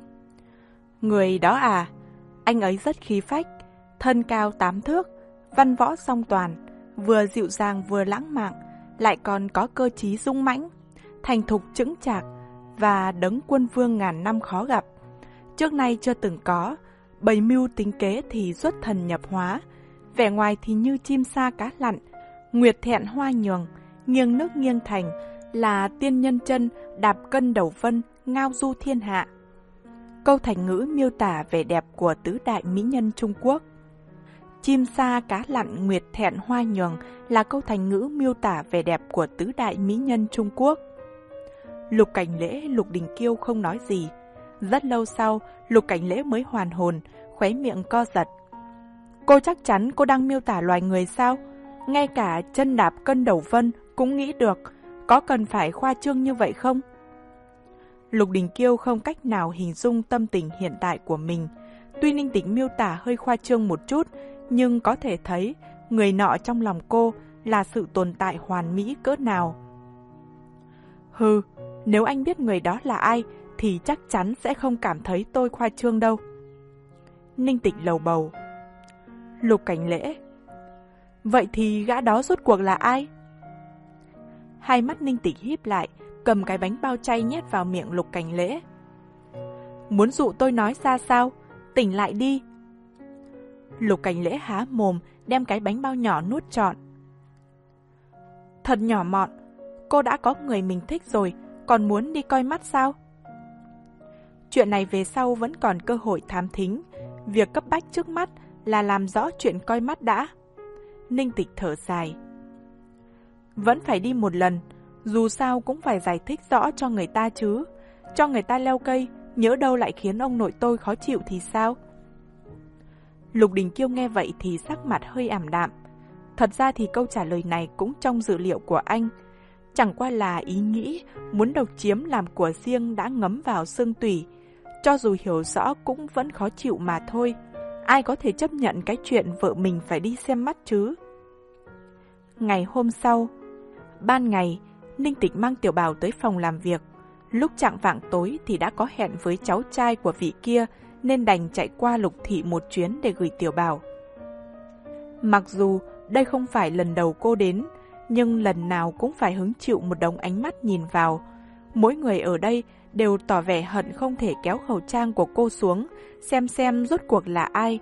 Người đó à, anh ấy rất khí phách, thân cao tám thước, văn võ song toàn, vừa dịu dàng vừa lãng mạn, lại còn có cơ trí dũng mãnh, thành thục chững chạc và đấng quân vương ngàn năm khó gặp. Trước nay chưa từng có, bày mưu tính kế thì xuất thần nhập hóa, vẻ ngoài thì như chim sa cá lặn, nguyệt thẹn hoa nhường, nghiêng nước nghiêng thành, là tiên nhân chân đạp cân đầu vân, ngao du thiên hạ. Câu thành ngữ miêu tả vẻ đẹp của tứ đại mỹ nhân Trung Quốc. Chim sa cá lặn nguyệt thẹn hoa nhường là câu thành ngữ miêu tả vẻ đẹp của tứ đại mỹ nhân Trung Quốc. Lục Cảnh Lễ, Lục Đình Kiêu không nói gì. Rất lâu sau, Lục Cảnh Lễ mới hoàn hồn, khóe miệng co giật. Cô chắc chắn cô đang miêu tả loài người sao? Ngay cả chân đạp cân đầu vân cũng nghĩ được, có cần phải khoa trương như vậy không? Lục Đình Kiêu không cách nào hình dung tâm tình hiện tại của mình. Tuy Ninh Tịch miêu tả hơi khoa trương một chút, nhưng có thể thấy người nọ trong lòng cô là sự tồn tại hoàn mỹ cỡ nào. Hừ, nếu anh biết người đó là ai thì chắc chắn sẽ không cảm thấy tôi khoa trương đâu. Ninh Tịch lầu bầu. Lục Cảnh Lễ. Vậy thì gã đó rốt cuộc là ai? Hai mắt Ninh Tịch híp lại, cầm cái bánh bao chay nhét vào miệng Lục Cảnh Lễ. Muốn dụ tôi nói ra sao? Tỉnh lại đi. Lục Cảnh Lễ há mồm, đem cái bánh bao nhỏ nuốt trọn. Thật nhỏ mọn, cô đã có người mình thích rồi, còn muốn đi coi mắt sao? Chuyện này về sau vẫn còn cơ hội thám thính, việc cấp bách trước mắt là làm rõ chuyện coi mắt đã. Ninh Tịch thở dài. Vẫn phải đi một lần, dù sao cũng phải giải thích rõ cho người ta chứ. Cho người ta leo cây, nhỡ đâu lại khiến ông nội tôi khó chịu thì sao? Lục Đình Kiêu nghe vậy thì sắc mặt hơi ảm đạm. Thật ra thì câu trả lời này cũng trong dự liệu của anh. Chẳng qua là ý nghĩ muốn độc chiếm làm của riêng đã ngấm vào xương tủy. Cho dù hiểu rõ cũng vẫn khó chịu mà thôi. Ai có thể chấp nhận cái chuyện vợ mình phải đi xem mắt chứ? Ngày hôm sau, ban ngày, Ninh Tịch mang Tiểu Bảo tới phòng làm việc. Lúc chạng vạng tối thì đã có hẹn với cháu trai của vị kia, nên đành chạy qua Lục thị một chuyến để gửi Tiểu Bảo. Mặc dù đây không phải lần đầu cô đến, nhưng lần nào cũng phải hứng chịu một đống ánh mắt nhìn vào. Mỗi người ở đây đều tỏ vẻ hận không thể kéo khẩu trang của cô xuống, xem xem rốt cuộc là ai.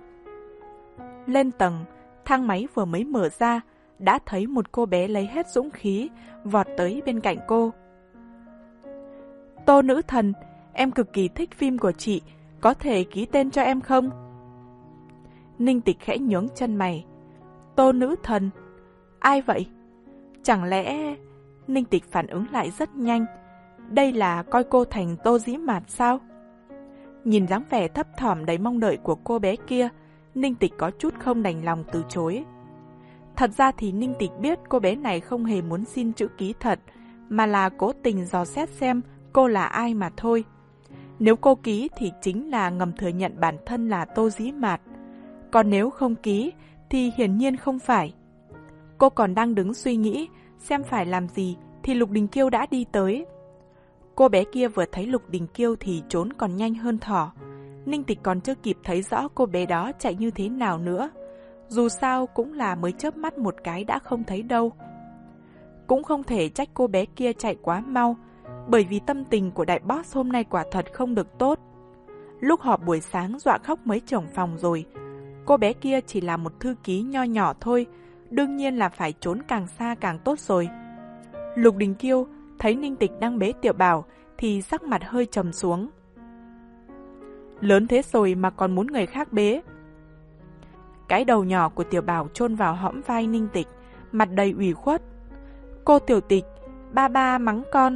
Lên tầng, thang máy vừa mới mở ra, đã thấy một cô bé lấy hết dũng khí, vọt tới bên cạnh cô. Tô nữ thần, em cực kỳ thích phim của chị, có thể ký tên cho em không? Ninh Tịch khẽ nhướng chân mày. Tô nữ thần? Ai vậy? Chẳng lẽ... Ninh Tịch phản ứng lại rất nhanh. Đây là coi cô thành Tô Dĩ Mạt sao? Nhìn dáng vẻ thấp thỏm đầy mong đợi của cô bé kia, Ninh Tịch có chút không đành lòng từ chối. Thật ra thì Ninh Tịch biết cô bé này không hề muốn xin chữ ký thật, mà là cố tình dò xét xem cô là ai mà thôi. Nếu cô ký thì chính là ngầm thừa nhận bản thân là Tô Dĩ Mạt. Còn nếu không ký thì hiển nhiên không phải. Cô còn đang đứng suy nghĩ xem phải làm gì thì Lục Đình Kiêu đã đi tới. Cô bé kia vừa thấy Lục Đình Kiêu thì trốn còn nhanh hơn thỏ. Ninh Tịch còn chưa kịp thấy rõ cô bé đó chạy như thế nào nữa. Dù sao cũng là mới chớp mắt một cái đã không thấy đâu. Cũng không thể trách cô bé kia chạy quá mau, bởi vì tâm tình của đại boss hôm nay quả thật không được tốt. Lúc họp buổi sáng dọa khóc mấy trưởng phòng rồi. Cô bé kia chỉ là một thư ký nho nhỏ thôi, đương nhiên là phải trốn càng xa càng tốt rồi. Lục Đình Kiêu thấy Ninh Tịch đang bế Tiểu Bảo thì sắc mặt hơi trầm xuống. Lớn thế rồi mà còn muốn người khác bế. Cái đầu nhỏ của Tiểu Bảo chôn vào hõm vai Ninh Tịch, mặt đầy ủy khuất. Cô Tiểu Tịch, ba ba mắng con.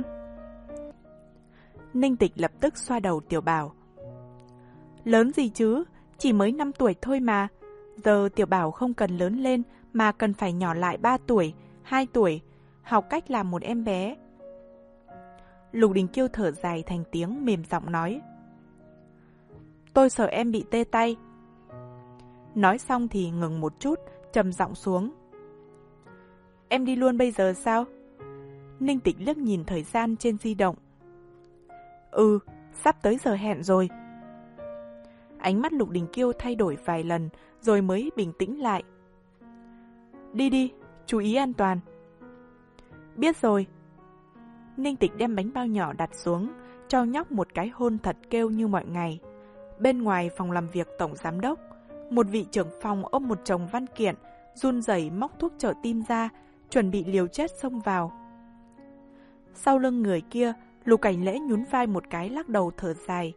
Ninh Tịch lập tức xoa đầu Tiểu Bảo. Lớn gì chứ, chỉ mới năm tuổi thôi mà. Giờ Tiểu Bảo không cần lớn lên mà cần phải nhỏ lại ba tuổi, hai tuổi, học cách làm một em bé. Lục Đình Kiêu thở dài thành tiếng mềm giọng nói. Tôi sợ em bị tê tay. Nói xong thì ngừng một chút, trầm giọng xuống. Em đi luôn bây giờ sao? Ninh Tịch liếc nhìn thời gian trên di động. Ừ, sắp tới giờ hẹn rồi. Ánh mắt Lục Đình Kiêu thay đổi vài lần rồi mới bình tĩnh lại. Đi đi, chú ý an toàn. Biết rồi. Ninh Tịch đem bánh bao nhỏ đặt xuống, cho nhóc một cái hôn thật kêu như mọi ngày. Bên ngoài phòng làm việc tổng giám đốc, một vị trưởng phòng ôm một chồng văn kiện, run rẩy móc thuốc trợ tim ra, chuẩn bị liều chết xông vào. Sau lưng người kia, Lục Cảnh Lễ nhún vai một cái lắc đầu thở dài.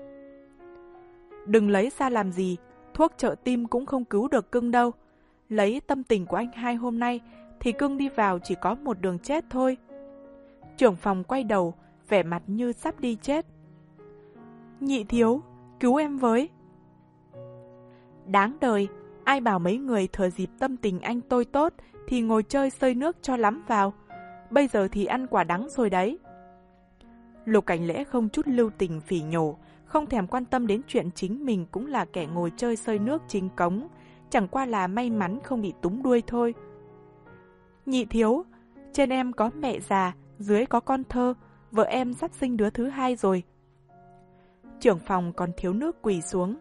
Đừng lấy ra làm gì, thuốc trợ tim cũng không cứu được cưng đâu. Lấy tâm tình của anh hai hôm nay thì cưng đi vào chỉ có một đường chết thôi. Trưởng phòng quay đầu, vẻ mặt như sắp đi chết. Nhị thiếu, cứu em với. Đáng đời, ai bảo mấy người thừa dịp tâm tình anh tôi tốt thì ngồi chơi xơi nước cho lắm vào. Bây giờ thì ăn quả đắng rồi đấy. Lục Cảnh Lễ không chút lưu tình phỉ nhổ, không thèm quan tâm đến chuyện chính mình cũng là kẻ ngồi chơi xơi nước chính cống, chẳng qua là may mắn không bị túm đuôi thôi. Nhị thiếu, trên em có mẹ già, dưới có con thơ, vợ em sắp sinh đứa thứ hai rồi. Trưởng phòng còn thiếu nước quỳ xuống.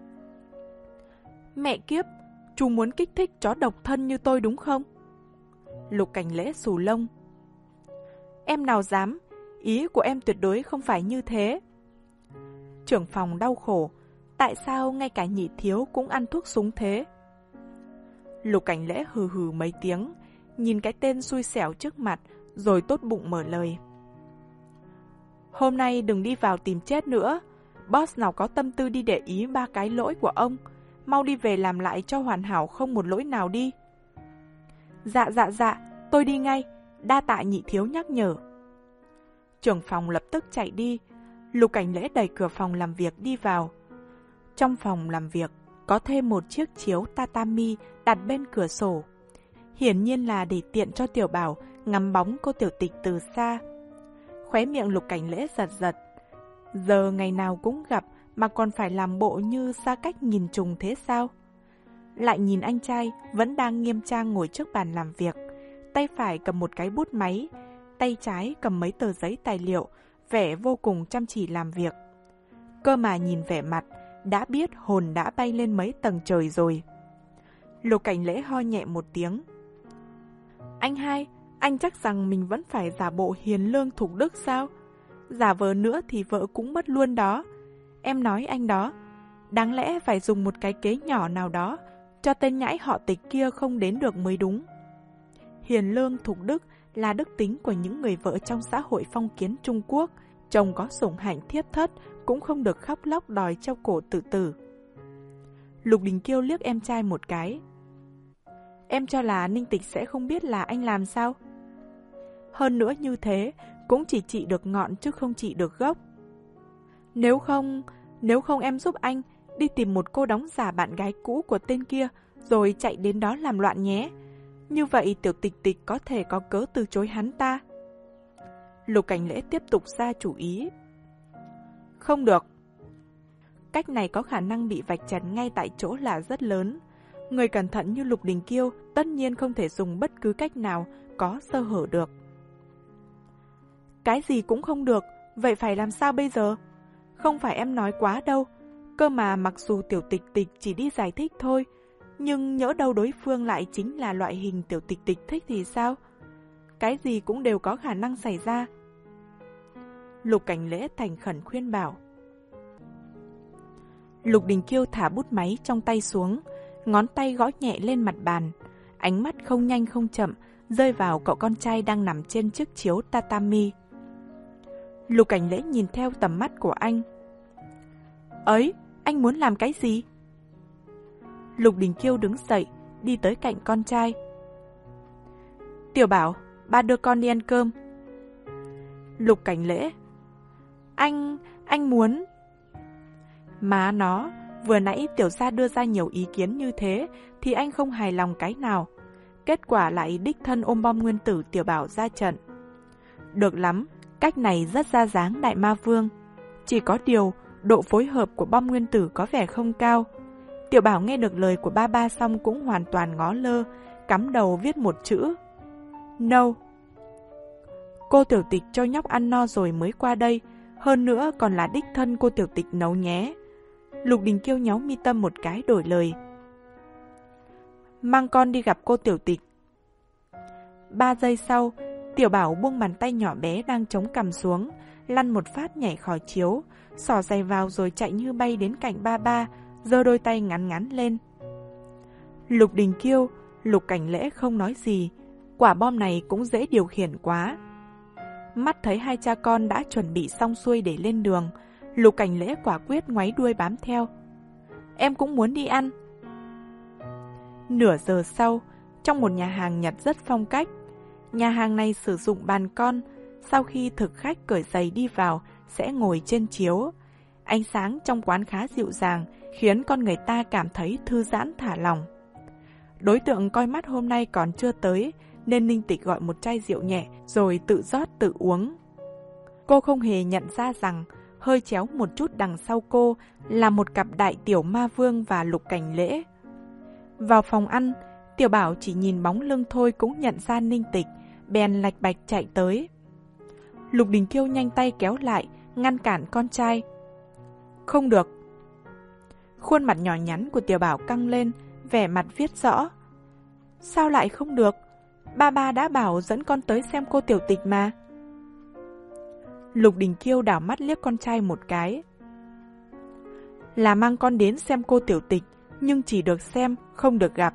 Mẹ kiếp, chú muốn kích thích chó độc thân như tôi đúng không? Lục Cảnh Lễ xù lông. Em nào dám, ý của em tuyệt đối không phải như thế. Trưởng phòng đau khổ, tại sao ngay cả nhị thiếu cũng ăn thuốc súng thế? Lục Cảnh Lễ hừ hừ mấy tiếng, nhìn cái tên xui xẻo trước mặt, rồi tốt bụng mở lời. Hôm nay đừng đi vào tìm chết nữa, boss nào có tâm tư đi để ý ba cái lỗi của ông, mau đi về làm lại cho hoàn hảo không một lỗi nào đi. Dạ dạ dạ, tôi đi ngay, đa tạ nhị thiếu nhắc nhở. Trưởng phòng lập tức chạy đi, Lục Cảnh Lễ đẩy cửa phòng làm việc đi vào. Trong phòng làm việc có thêm một chiếc chiếu tatami đặt bên cửa sổ. Hiển nhiên là để tiện cho Tiểu Bảo ngắm bóng cô Tiểu Tịch từ xa. Khóe miệng Lục Cảnh Lễ giật giật. Giờ ngày nào cũng gặp mà còn phải làm bộ như xa cách nhìn trùng thế sao? Lại nhìn anh trai vẫn đang nghiêm trang ngồi trước bàn làm việc, tay phải cầm một cái bút máy, tay trái cầm mấy tờ giấy tài liệu, vẻ vô cùng chăm chỉ làm việc. Cơ mà nhìn vẻ mặt, đã biết hồn đã bay lên mấy tầng trời rồi. Lục Cảnh Lễ ho nhẹ một tiếng. Anh hai, anh chắc rằng mình vẫn phải giả bộ hiền lương thục đức sao? Giả vờ nữa thì vợ cũng mất luôn đó. Em nói anh đó, đáng lẽ phải dùng một cái kế nhỏ nào đó cho tên nhãi họ Tịch kia không đến được mới đúng. Hiền lương thục đức là đức tính của những người vợ trong xã hội phong kiến Trung Quốc. Chồng có sủng hạnh thiếp thất cũng không được khóc lóc đòi treo cổ tự tử. Lục Đình Kiêu liếc em trai một cái. Em cho là Ninh Tịch sẽ không biết là anh làm sao? Hơn nữa như thế cũng chỉ trị được ngọn chứ không trị được gốc. Nếu không, Nếu không em giúp anh đi tìm một cô đóng giả bạn gái cũ của tên kia, rồi chạy đến đó làm loạn nhé. Như vậy Tiểu Tịch Tịch có thể có cớ từ chối hắn ta. Lục Cảnh Lễ tiếp tục ra chủ ý. Không được. Cách này có khả năng bị vạch trần ngay tại chỗ là rất lớn. Người cẩn thận như Lục Đình Kiêu tất nhiên không thể dùng bất cứ cách nào có sơ hở được. Cái gì cũng không được, vậy phải làm sao bây giờ? Không phải em nói quá đâu. Cơ mà mặc dù Tiểu Tịch Tịch chỉ đi giải thích thôi, nhưng nhỡ đâu đối phương lại chính là loại hình Tiểu Tịch Tịch thích thì sao? Cái gì cũng đều có khả năng xảy ra. Lục Cảnh Lễ thành khẩn khuyên bảo. Lục Đình Kiêu thả bút máy trong tay xuống, ngón tay gõ nhẹ lên mặt bàn, ánh mắt không nhanh không chậm rơi vào cậu con trai đang nằm trên chiếc chiếu tatami. Lục Cảnh Lễ nhìn theo tầm mắt của anh. Ấy, anh muốn làm cái gì? Lục Đình Kiêu đứng dậy, đi tới cạnh con trai. Tiểu Bảo, ba đưa con đi ăn cơm. Lục Cảnh Lễ. Anh, anh muốn... Má nó, vừa nãy Tiểu gia đưa ra nhiều ý kiến như thế, thì anh không hài lòng cái nào. Kết quả lại đích thân ôm bom nguyên tử Tiểu Bảo ra trận. Được lắm, cách này rất ra dáng Đại Ma Vương. Chỉ có điều, độ phối hợp của bom nguyên tử có vẻ không cao. Tiểu Bảo nghe được lời của ba ba xong cũng hoàn toàn ngó lơ, cắm đầu viết một chữ. No. Cô Tiểu Tịch cho nhóc ăn no rồi mới qua đây, hơn nữa còn là đích thân cô Tiểu Tịch nấu nhé. Lục Đình Kiêu nháu mi tâm một cái đổi lời. Mang con đi gặp cô Tiểu Tịch. Ba giây sau, Tiểu Bảo buông bàn tay nhỏ bé đang chống cằm xuống, lăn một phát nhảy khỏi chiếu, xỏ giày vào rồi chạy như bay đến cạnh ba ba, giơ đôi tay ngắn ngắn lên. Lục Đình Kiêu, Lục Cảnh Lễ không nói gì, quả bom này cũng dễ điều khiển quá. Mắt thấy hai cha con đã chuẩn bị xong xuôi để lên đường, Lục Cảnh Lễ quả quyết ngoáy đuôi bám theo. Em cũng muốn đi ăn. Nửa giờ sau, trong một nhà hàng Nhật rất phong cách, nhà hàng này sử dụng bàn con, sau khi thực khách cởi giày đi vào sẽ ngồi trên chiếu. Ánh sáng trong quán khá dịu dàng, khiến con người ta cảm thấy thư giãn thả lỏng. Đối tượng coi mắt hôm nay còn chưa tới, nên Ninh Tịch gọi một chai rượu nhẹ rồi tự rót tự uống. Cô không hề nhận ra rằng hơi chéo một chút đằng sau cô là một cặp đại tiểu ma vương và Lục Cảnh Lễ. Vào phòng ăn, Tiểu Bảo chỉ nhìn bóng lưng thôi cũng nhận ra Ninh Tịch, bèn lạch bạch chạy tới. Lục Đình Kiêu nhanh tay kéo lại, ngăn cản con trai. Không được. Khuôn mặt nhỏ nhắn của Tiểu Bảo căng lên, vẻ mặt viết rõ. Sao lại không được? Ba ba đã bảo dẫn con tới xem cô Tiểu Tịch mà. Lục Đình Kiêu đảo mắt liếc con trai một cái. Là mang con đến xem cô Tiểu Tịch, nhưng chỉ được xem, không được gặp.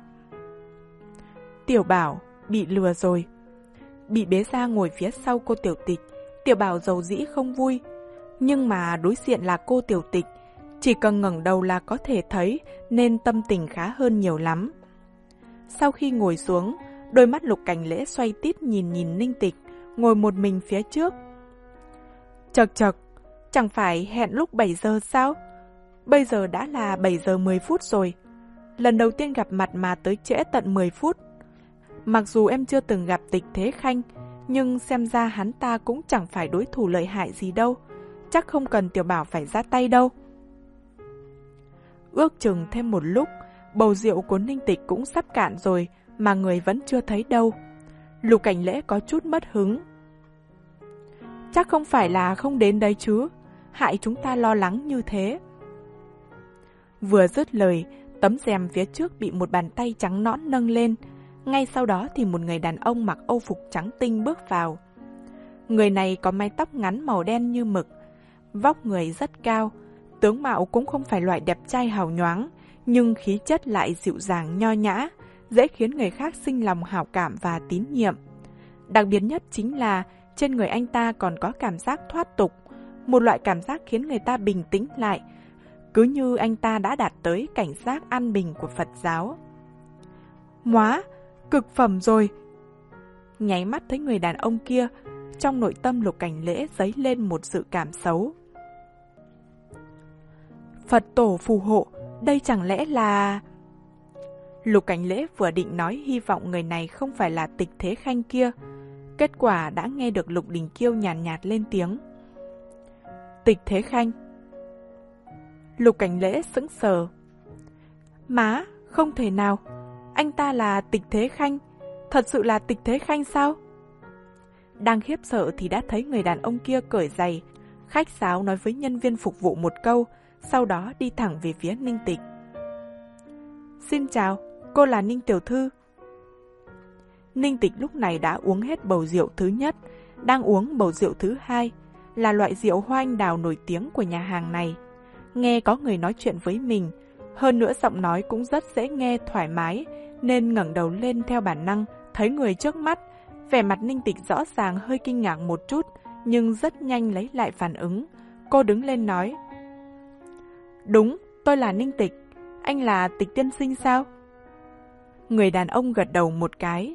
Tiểu Bảo bị lừa rồi. Bị bế ra ngồi phía sau cô Tiểu Tịch, Tiểu Bảo dầu dĩ không vui. Nhưng mà đối diện là cô Tiểu Tịch, chỉ cần ngẩng đầu là có thể thấy, nên tâm tình khá hơn nhiều lắm. Sau khi ngồi xuống, đôi mắt Lục Cảnh Lễ xoay tít nhìn nhìn Ninh Tịch, ngồi một mình phía trước. Chật chật, chẳng phải hẹn lúc bảy giờ sao? Bây giờ đã là bảy giờ mười phút rồi. Lần đầu tiên gặp mặt mà tới trễ tận mười phút. Mặc dù em chưa từng gặp Tịch Thế Khanh, nhưng xem ra hắn ta cũng chẳng phải đối thủ lợi hại gì đâu. Chắc không cần Tiểu Bảo phải ra tay đâu. Ước chừng thêm một lúc, bầu rượu của Ninh Tịch cũng sắp cạn rồi, mà người vẫn chưa thấy đâu. Lục Cảnh Lễ có chút mất hứng. Chắc không phải là không đến đấy chứ, hại chúng ta lo lắng như thế. Vừa dứt lời, tấm rèm phía trước bị một bàn tay trắng nõn nâng lên. Ngay sau đó thì một người đàn ông mặc âu phục trắng tinh bước vào. Người này có mái tóc ngắn màu đen như mực, vóc người rất cao, tướng mạo cũng không phải loại đẹp trai hào nhoáng, nhưng khí chất lại dịu dàng nho nhã, dễ khiến người khác sinh lòng hảo cảm và tín nhiệm. Đặc biệt nhất chính là trên người anh ta còn có cảm giác thoát tục, một loại cảm giác khiến người ta bình tĩnh lại, cứ như anh ta đã đạt tới cảnh giác an bình của Phật giáo. Móa, cực phẩm rồi! Nháy mắt thấy người đàn ông kia, trong nội tâm Lục Cảnh Lễ dấy lên một sự cảm xấu. Phật tổ phù hộ, đây chẳng lẽ là... Lục Cảnh Lễ vừa định nói hy vọng người này không phải là Tịch Thế Khanh kia. Kết quả đã nghe được Lục Đình Kiêu nhàn nhạt, nhạt lên tiếng. Tịch Thế Khanh. Lục Cảnh Lễ sững sờ. Má, không thể nào. Anh ta là Tịch Thế Khanh. Thật sự là Tịch Thế Khanh sao? Đang khiếp sợ thì đã thấy người đàn ông kia cởi giày, khách sáo nói với nhân viên phục vụ một câu, sau đó đi thẳng về phía Ninh Tịch. Xin chào, cô là Ninh tiểu thư. Ninh Tịch lúc này đã uống hết bầu rượu thứ nhất, đang uống bầu rượu thứ hai, là loại rượu hoa anh đào nổi tiếng của nhà hàng này. Nghe có người nói chuyện với mình, hơn nữa giọng nói cũng rất dễ nghe thoải mái, nên ngẩng đầu lên theo bản năng, thấy người trước mắt. Vẻ mặt Ninh Tịch rõ ràng hơi kinh ngạc một chút, nhưng rất nhanh lấy lại phản ứng. Cô đứng lên nói. Đúng, tôi là Ninh Tịch. Anh là Tịch tiên sinh sao? Người đàn ông gật đầu một cái.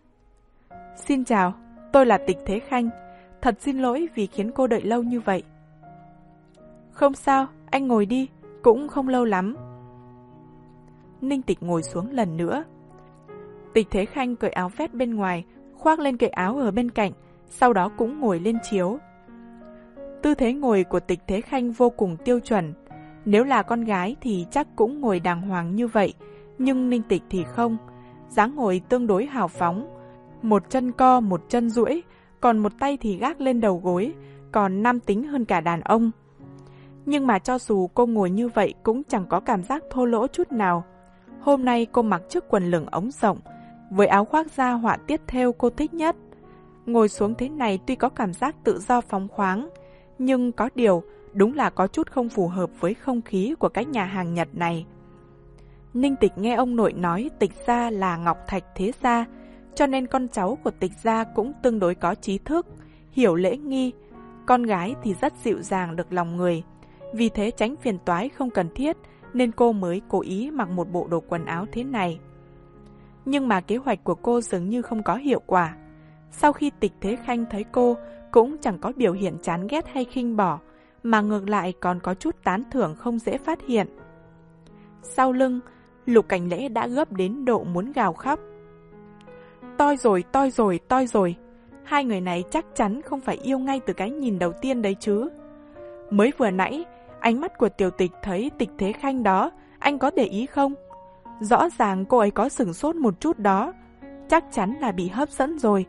Xin chào, tôi là Tịch Thế Khanh. Thật xin lỗi vì khiến cô đợi lâu như vậy. Không sao, anh ngồi đi, cũng không lâu lắm. Ninh Tịch ngồi xuống lần nữa. Tịch Thế Khanh cởi áo vest bên ngoài, khoác lên cái áo ở bên cạnh, sau đó cũng ngồi lên chiếu. Tư thế ngồi của Tịch Thế Khanh vô cùng tiêu chuẩn. Nếu là con gái thì chắc cũng ngồi đàng hoàng như vậy, nhưng Ninh Tịch thì không. Dáng ngồi tương đối hào phóng, một chân co, một chân duỗi, còn một tay thì gác lên đầu gối, còn nam tính hơn cả đàn ông. Nhưng mà cho dù cô ngồi như vậy cũng chẳng có cảm giác thô lỗ chút nào. Hôm nay cô mặc chiếc quần lửng ống rộng, với áo khoác da họa tiết thêu cô thích nhất. Ngồi xuống thế này tuy có cảm giác tự do phóng khoáng, nhưng có điều đúng là có chút không phù hợp với không khí của cái nhà hàng Nhật này. Ninh Tịch nghe ông nội nói Tịch gia là Ngọc Thạch thế gia, cho nên con cháu của Tịch gia cũng tương đối có trí thức, hiểu lễ nghi. Con gái thì rất dịu dàng được lòng người, vì thế tránh phiền toái không cần thiết nên cô mới cố ý mặc một bộ đồ quần áo thế này. Nhưng mà kế hoạch của cô dường như không có hiệu quả. Sau khi Tịch Thế Khanh thấy cô cũng chẳng có biểu hiện chán ghét hay khinh bỏ, mà ngược lại còn có chút tán thưởng không dễ phát hiện. Sau lưng, Lục Cảnh Lễ đã gấp đến độ muốn gào khóc. Toi rồi, toi rồi, toi rồi. Hai người này chắc chắn không phải yêu ngay từ cái nhìn đầu tiên đấy chứ. Mới vừa nãy, ánh mắt của Tiểu Tịch thấy Tịch Thế Khanh đó, anh có để ý không? Rõ ràng cô ấy có sửng sốt một chút đó, chắc chắn là bị hấp dẫn rồi.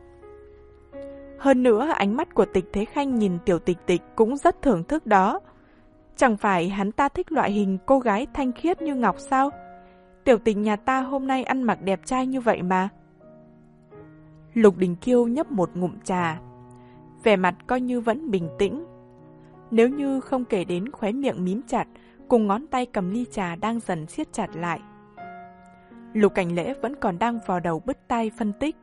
Hơn nữa, ánh mắt của Tịch Thế Khanh nhìn Tiểu Tịch Tịch cũng rất thưởng thức đó. Chẳng phải hắn ta thích loại hình cô gái thanh khiết như ngọc sao? Tiểu Tịch nhà ta hôm nay ăn mặc đẹp trai như vậy mà. Lục Đình Kiêu nhấp một ngụm trà, vẻ mặt coi như vẫn bình tĩnh. Nếu như không kể đến khóe miệng mím chặt, cùng ngón tay cầm ly trà đang dần siết chặt lại. Lục Cảnh Lễ vẫn còn đang vò đầu bứt tai phân tích.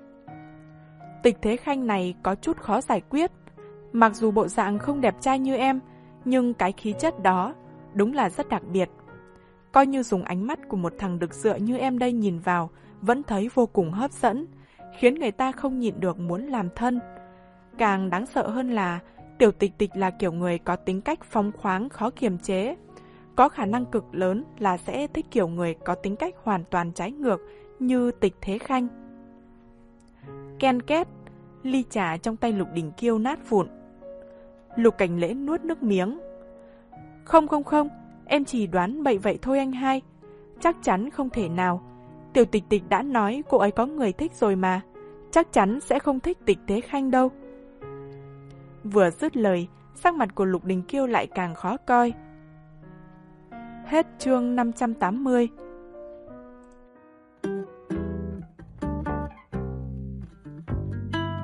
Tịch Thế Khanh này có chút khó giải quyết. Mặc dù bộ dạng không đẹp trai như em, nhưng cái khí chất đó đúng là rất đặc biệt. Coi như dùng ánh mắt của một thằng đực dựa như em đây nhìn vào, vẫn thấy vô cùng hấp dẫn, khiến người ta không nhịn được muốn làm thân. Càng đáng sợ hơn là Tiểu Tịch Tịch là kiểu người có tính cách phóng khoáng khó kiềm chế. Có khả năng cực lớn là sẽ thích kiểu người có tính cách hoàn toàn trái ngược như Tịch Thế Khanh. Ken két, ly trà trong tay Lục Đình Kiêu nát vụn. Lục Cảnh Lễ nuốt nước miếng. Không không không, em chỉ đoán bậy vậy thôi anh hai. Chắc chắn không thể nào. Tiểu Tịch Tịch đã nói cô ấy có người thích rồi mà. Chắc chắn sẽ không thích Tịch Thế Khanh đâu. Vừa dứt lời, sắc mặt của Lục Đình Kiêu lại càng khó coi. Hết chương năm trăm tám mươi.